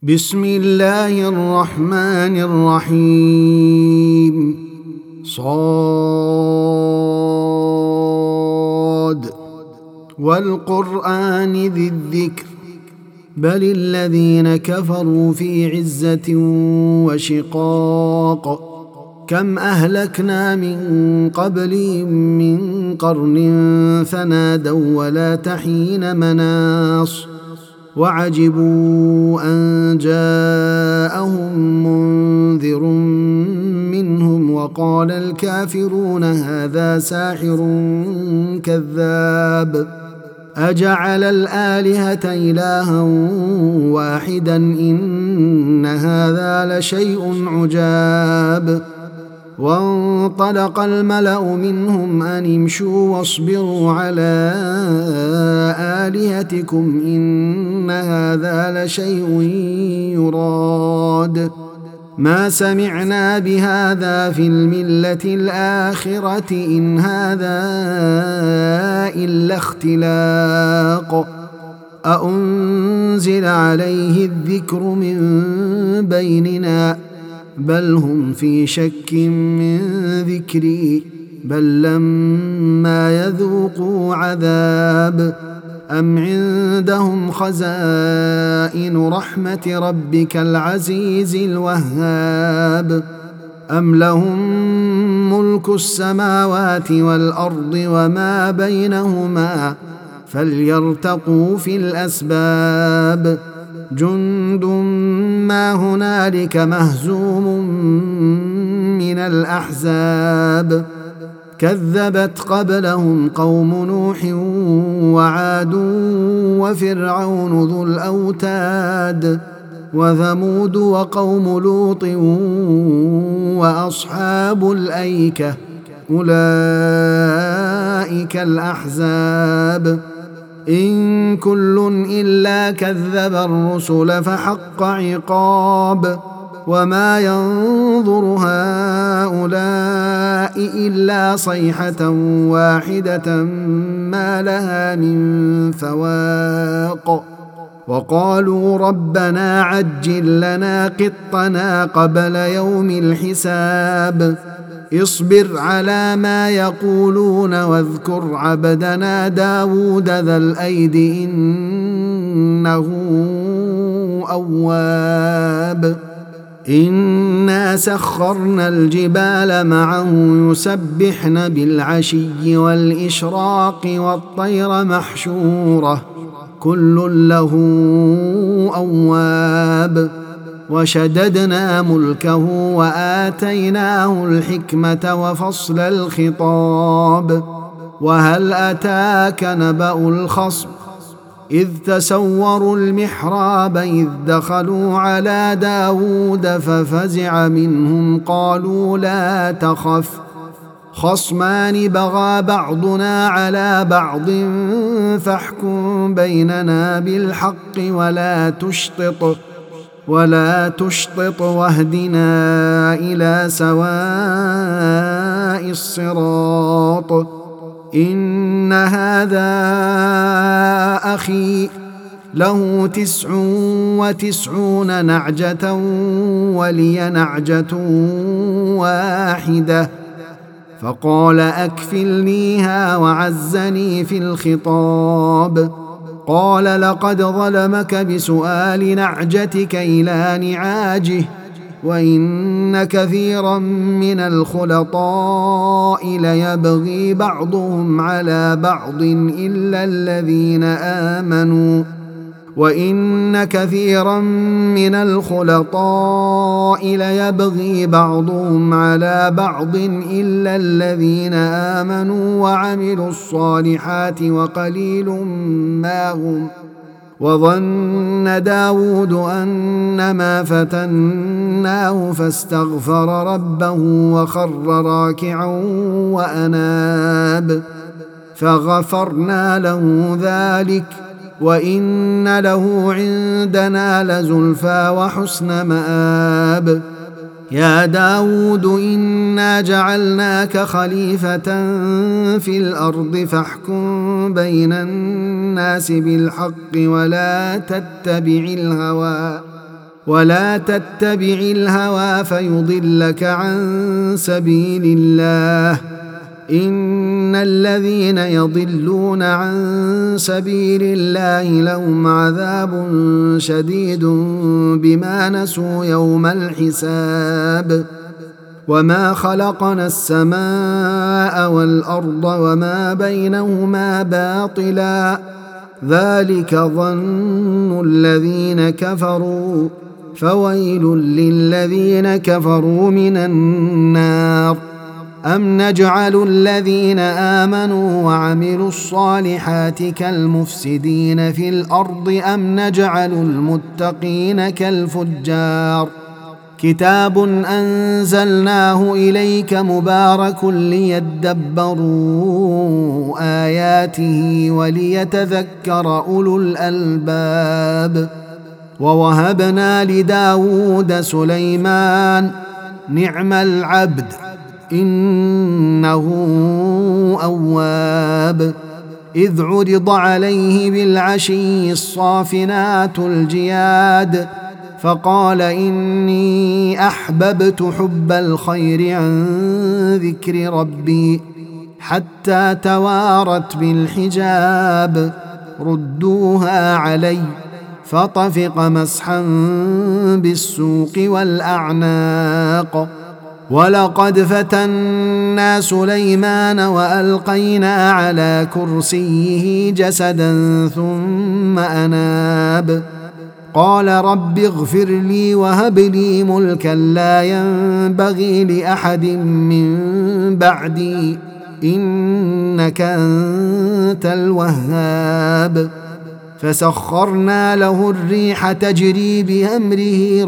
بسم الله الرحمن الرحيم صاد والقرآن ذي الذكر بل الذين كفروا في عزة وشقاق كم أهلكنا من قبلهم من قرن فنادوا ولا تحين مناص وعجبوا أن جاءهم منذر منهم وقال الكافرون هذا ساحر كذاب أجعل الآلهة إلها واحدا إن هذا لشيء عجاب وانطلق الملأ منهم أن امشوا واصبروا على آلهتكم إن هذا لشيء يراد ما سمعنا بهذا في الملة الآخرة إن هذا إلا اختلاق أأنزل عليه الذكر من بيننا بل هم في شك من ذكري بل لما يذوقوا عذاب أم عندهم خزائن رحمة ربك العزيز الوهاب أم لهم ملك السماوات والأرض وما بينهما فليرتقوا في الأسباب جند ما هنالك مهزوم من الأحزاب كذبت قبلهم قوم نوح وعاد وفرعون ذو الأوتاد وثمود وقوم لوط وأصحاب الأيكة أولئك الأحزاب إن كل إلا كذب الرسل فحق عقاب وما ينظر هؤلاء إلا صيحة واحدة ما لها من فواق وقالوا ربنا عجل لنا قطنا قبل يوم الحساب اصبر على ما يقولون واذكر عبدنا داود ذا الأيد إنه أواب إنا سخرنا الجبال معه يسبحن بالعشي والإشراق والطير محشورة كل له أواب وشددنا ملكه وآتيناه الحكمة وفصل الخطاب وهل أتاك نبأ الخصم إذ تسوروا المحراب إذ دخلوا على داود ففزع منهم قالوا لا تخف خصمان بغى بعضنا على بعض فاحكم بيننا بالحق ولا تشطط واهدنا إلى سواء الصراط إن هذا أخي له 99 نعجة ولي نعجة واحدة فقال أكفلنيها وعزني في الخطاب قال لقد ظلمك بسؤال نعجتك إلى نعاجه وإن كثيرا من الخلطاء ليبغي بعضهم على بعض إلا الذين آمنوا وعملوا الصالحات وقليل ما هم وظن داود أنما فتناه فاستغفر ربه وخر راكعا وأناب فغفرنا له ذلك وإن له عندنا لزلفى وحسن مآب يا داود إنا جعلناك خليفة في الأرض فاحكم بين الناس بالحق ولا تتبع الهوى فيضلك عن سبيل الله إن الذين يضلون عن سبيل الله لهم عذاب شديد بما نسوا يوم الحساب وما خلقنا السماء والأرض وما بينهما باطلا ذلك ظن الذين كفروا فويل للذين كفروا من النار أم نجعل الذين آمنوا وعملوا الصالحات كالمفسدين في الأرض أم نجعل المتقين كالفجار كتاب أنزلناه إليك مبارك ليدبروا آياته وليتذكر أولو الألباب ووهبنا لداود سليمان نعم العبد إنه أواب إذ عرض عليه بالعشي الصافنات الجياد فقال إني أحببت حب الخير عن ذكر ربي حتى توارت بالحجاب ردوها علي فطفق مسحا بالسوق والأعناق ولقد فتنا سليمان وألقينا على كرسيه جسدا ثم أناب قال رب اغفر لي وهب لي ملكا لا ينبغي لأحد من بعدي إنك أنت الوهاب فسخرنا له الريح تجري بأمره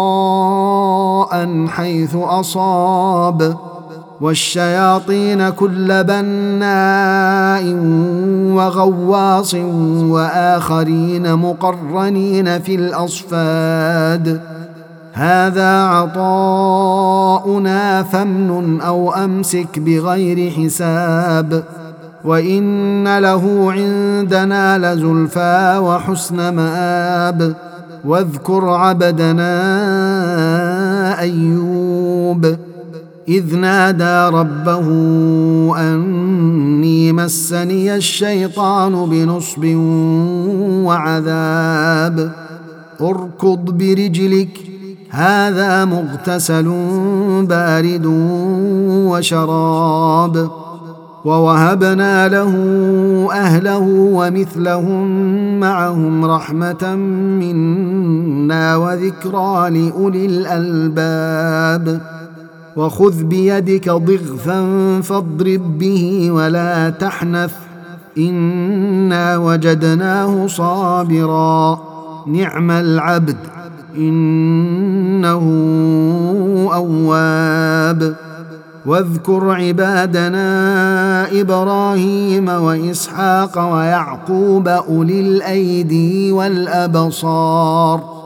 رخاء حيث أصاب والشياطين كل بناء وغواص وآخرين مقرنين في الأصفاد هذا عطاؤنا فامنن أو أمسك بغير حساب وإن له عندنا لزلفى وحسن مآب واذكر عبدنا أيوب إذ نادى ربه أني مسني الشيطان بنصب وعذاب اركض برجلك هذا مغتسل بارد وشراب ووهبنا له أهله ومثلهم معهم رحمة منا وذكرى لأولي الألباب وخذ بيدك ضغثا فاضرب به ولا تحنث إنا وجدناه صابرا نعم العبد إنه أواب واذكر عبادنا إبراهيم وإسحاق ويعقوب أولي الأيدي والأبصار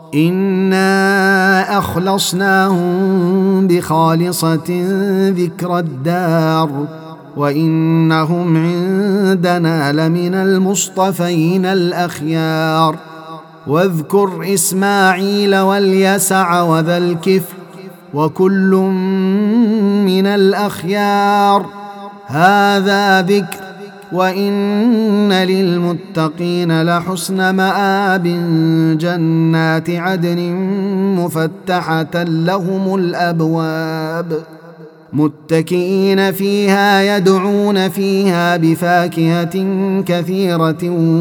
إنا أخلصناهم بخالصة ذكر الدار وإنهم عندنا لمن المصطفين الأخيار واذكر إسماعيل واليسع وذا الكفل وكل من الأخيار هذا ذكر وإن للمتقين لحسن مآب جنات عدن مفتحة لهم الأبواب متكئين فيها يدعون فيها بفاكهة كثيرة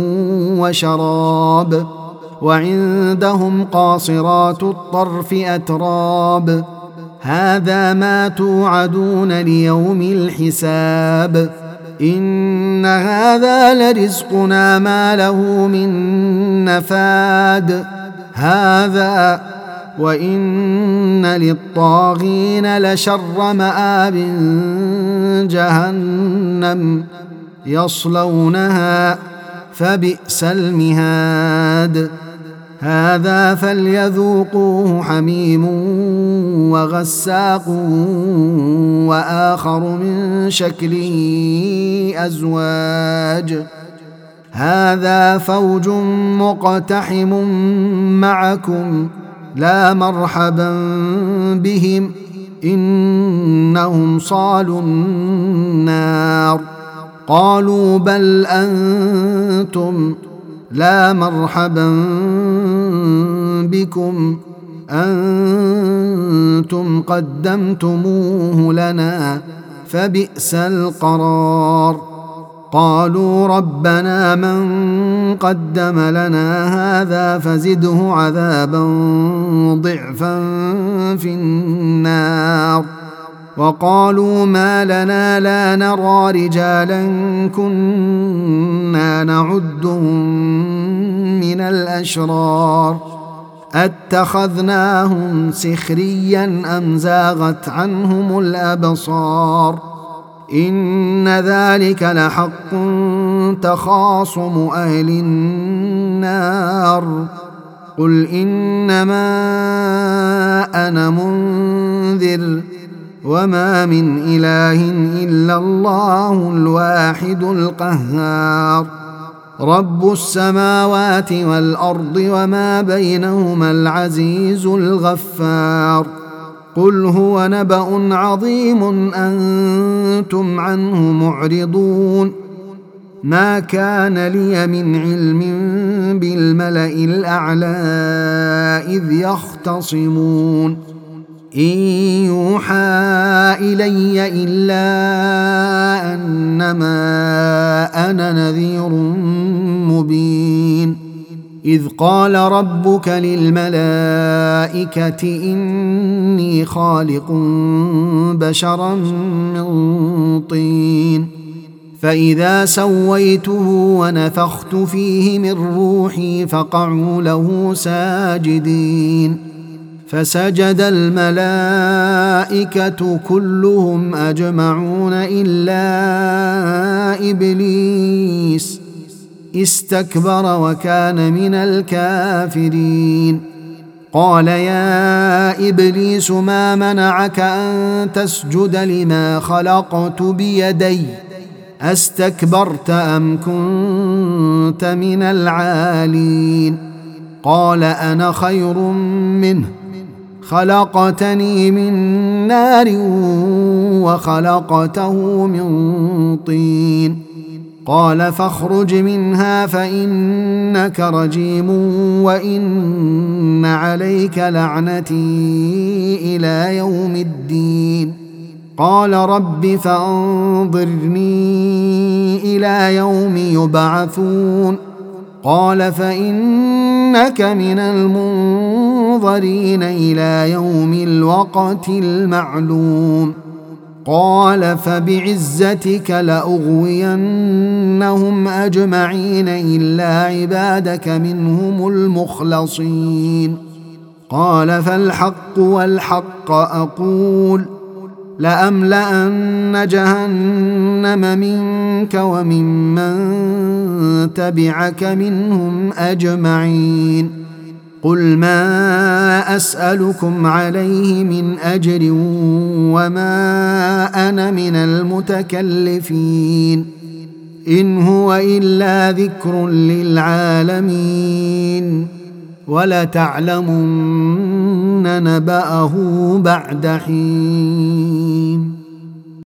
وشراب وعندهم قاصرات الطرف أتراب هذا ما توعدون ليوم الحساب إن هذا لرزقنا ما له من نفاد هذا وإن للطاغين لشر مآب جهنم يصلونها فبئس المهاد هذا فليذوقوه حميم وغساق وآخر من شكله أزواج هذا فوج مقتحم معكم لا مرحبا بهم إنهم صالوا النار. قالوا بل أنتم لا مرحبا بكم أنتم قدمتموه لنا فبئس القرار. قالوا ربنا من قدم لنا هذا فزده عذابا ضعفا في النار. وقالوا ما لنا لا نرى رجالا كنا نعدهم من الأشرار أتخذناهم سخريا أم زاغت عنهم الأبصار إن ذلك لحق تخاصم أهل النار. قل إنما أنا منذر وما من إله إلا الله الواحد القهار. رب السماوات والأرض وما بينهما العزيز الغفار. قل هو نبأ عظيم أنتم عنه معرضون. ما كان لي من علم بالملأ الأعلى إذ يختصمون إن يوحى إلي إلا أنما أنا نذير مبين. إذ قال ربك للملائكة إني خالق بشرا من طين فإذا سويته ونفخت فيه من روحي فقعوا له ساجدين. فسجد الملائكة كلهم أجمعون إلا إبليس استكبر وكان من الكافرين. قال يا إبليس ما منعك أن تسجد لما خلقت بيدي أستكبرت أم كنت من العالين؟ قال أنا خير منه خلقتني من نار وخلقته من طين. قال فاخرج منها فإنك رجيم وإن عليك لعنتي إلى يوم الدين. قال رب فأنظرني إلى يوم يبعثون. قال فإنك من المنظرين إلى يوم الوقت المعلوم. قال فبعزتك لأغوينهم أجمعين إلا عبادك منهم المخلصين. قال فالحق والحق أقول لأملأن جهنم منك وممن تبعك منهم أجمعين. قل ما أسألكم عليه من أجر وما أنا من المتكلفين إن هو إلا ذكر للعالمين ولتعلمن نبأه بعد حين.